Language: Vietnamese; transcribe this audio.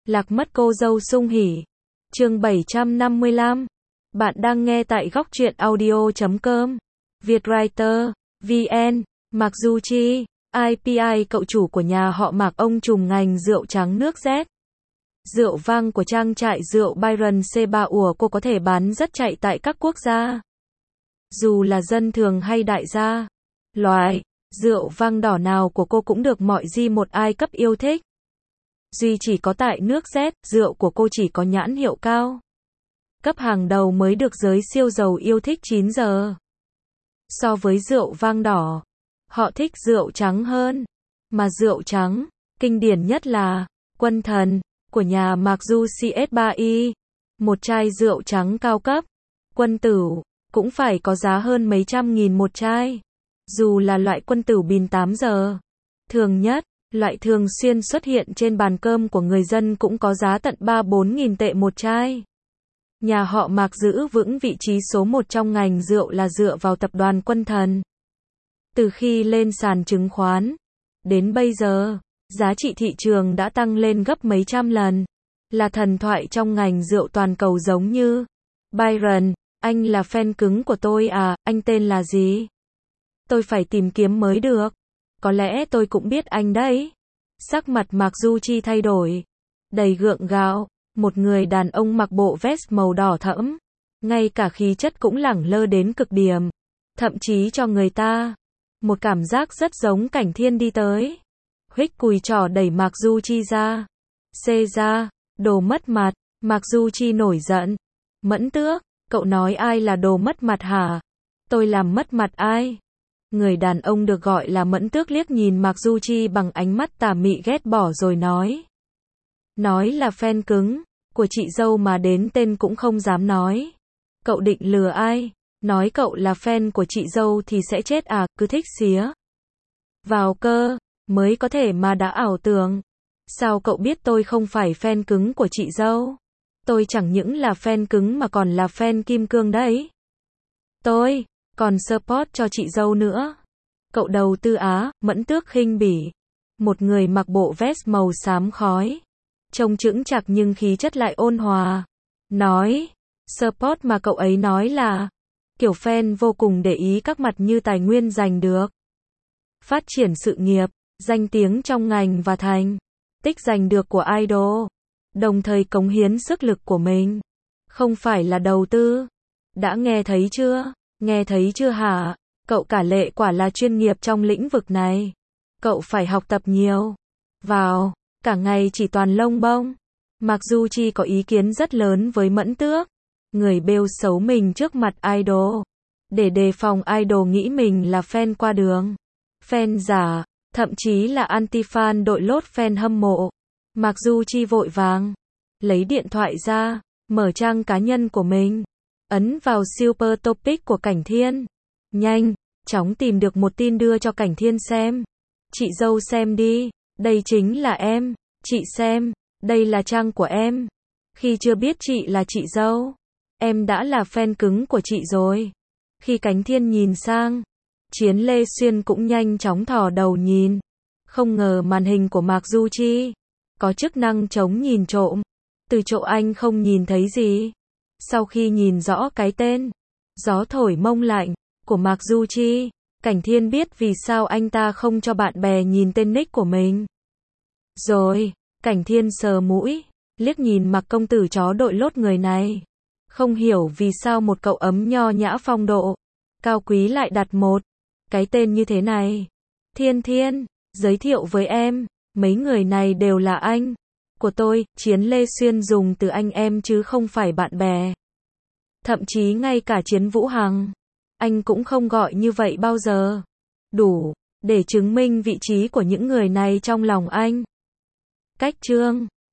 Lạc mất cô dâu sung hỉ. Chương 755. Bạn đang nghe tại góc truyện audio.com. Vietwriter, VN, Mạc Du Chi, IPI cậu chủ của nhà họ Mạc ông trùm ngành rượu trắng nước Z. Rượu vang của trang trại rượu Byron C3 ủa cô có thể bán rất chạy tại các quốc gia. Dù là dân thường hay đại gia. Loại rượu vang đỏ nào của cô cũng được mọi G1I cấp yêu thích. Duy chỉ có tại nước Z, rượu của cô chỉ có nhãn hiệu cao. Cấp hàng đầu mới được giới siêu giàu yêu thích 9 giờ. So với rượu vang đỏ, họ thích rượu trắng hơn. Mà rượu trắng, kinh điển nhất là Quân Thần, của nhà Mạc Du CS3i. Một chai rượu trắng cao cấp, Quân Tử, cũng phải có giá hơn mấy trăm nghìn một chai. Dù là loại Quân Tử pin 8 giờ. Thường nhất, loại thường xuyên xuất hiện trên bàn cơm của người dân cũng có giá tận 3-4 nghìn tệ một chai. Nhà họ Mạc giữ vững vị trí số 1 trong ngành rượu là dựa vào tập đoàn Quân Thần. Từ khi lên sàn chứng khoán, đến bây giờ, giá trị thị trường đã tăng lên gấp mấy trăm lần. Là thần thoại trong ngành rượu toàn cầu giống như Byron, anh là fan cứng của tôi à, anh tên là gì? Tôi phải tìm kiếm mới được. Có lẽ tôi cũng biết anh đấy. Sắc mặt Mạc Du Chi thay đổi. Đầy gượng gạo, một người đàn ông mặc bộ vest màu đỏ thẫm. Ngay cả khí chất cũng lẳng lơ đến cực điểm. Thậm chí cho người ta một cảm giác rất giống Cảnh Thiên đi tới. Huých cùi trỏ đẩy Mạc Du Chi ra. Xê ra, đồ mất mặt. Mạc Du Chi nổi giận. Mẫn Tước, cậu nói ai là đồ mất mặt hả? Tôi làm mất mặt ai? Người đàn ông được gọi là Mẫn Tước liếc nhìn Mạc Du Chi bằng ánh mắt tà mị ghét bỏ rồi nói. Nói là fan cứng của chị dâu mà đến tên cũng không dám nói. Cậu định lừa ai? Nói cậu là fan của chị dâu thì sẽ chết à, cứ thích xía vào cơ, mới có thể mà đã ảo tưởng. Sao cậu biết tôi không phải fan cứng của chị dâu? Tôi chẳng những là fan cứng mà còn là fan kim cương đấy. Tôi còn support cho chị dâu nữa. Cậu đầu tư á, Mẫn Tước khinh bỉ. Một người mặc bộ vest màu xám khói. Trông chững chạc nhưng khí chất lại ôn hòa. Nói, support mà cậu ấy nói là kiểu fan vô cùng để ý các mặt như tài nguyên giành được. Phát triển sự nghiệp, danh tiếng trong ngành và thành tích giành được của idol. Đồng thời cống hiến sức lực của mình. Không phải là đầu tư. Đã nghe thấy chưa? Nghe thấy chưa hả? Cậu cả lệ quả là chuyên nghiệp trong lĩnh vực này. Cậu phải học tập nhiều. Vào, cả ngày chỉ toàn lông bông. Mạc Du Chi có ý kiến rất lớn với Mẫn Tước. Người bêu xấu mình trước mặt idol. Để đề phòng idol nghĩ mình là fan qua đường. Fan giả, thậm chí là anti-fan đội lốt fan hâm mộ. Mạc Du Chi vội vàng lấy điện thoại ra, mở trang cá nhân của mình. Ấn vào Super Topic của Cảnh Thiên. Nhanh, chóng tìm được một tin đưa cho Cảnh Thiên xem. Chị dâu xem đi, đây chính là em. Chị xem, đây là trang của em. Khi chưa biết chị là chị dâu, em đã là fan cứng của chị rồi. Khi Cảnh Thiên nhìn sang, Chiến Lê Xuyên cũng nhanh chóng thò đầu nhìn. Không ngờ màn hình của Mạc Du Chi có chức năng chống nhìn trộm. Từ chỗ anh không nhìn thấy gì. Sau khi nhìn rõ cái tên Gió thổi mông lạnh của Mạc Du Chi, Cảnh Thiên biết vì sao anh ta không cho bạn bè nhìn tên nick của mình. Rồi, Cảnh Thiên sờ mũi, liếc nhìn Mạc công tử chó đội lốt người này. Không hiểu vì sao một cậu ấm nho nhã phong độ, cao quý lại đặt một cái tên như thế này. Thiên Thiên, giới thiệu với em, mấy người này đều là anh của tôi. Chiến Lê Xuyên dùng từ anh em chứ không phải bạn bè. Thậm chí ngay cả Chiến Vũ Hằng, anh cũng không gọi như vậy bao giờ. Đủ để chứng minh vị trí của những người này trong lòng anh. Cách chương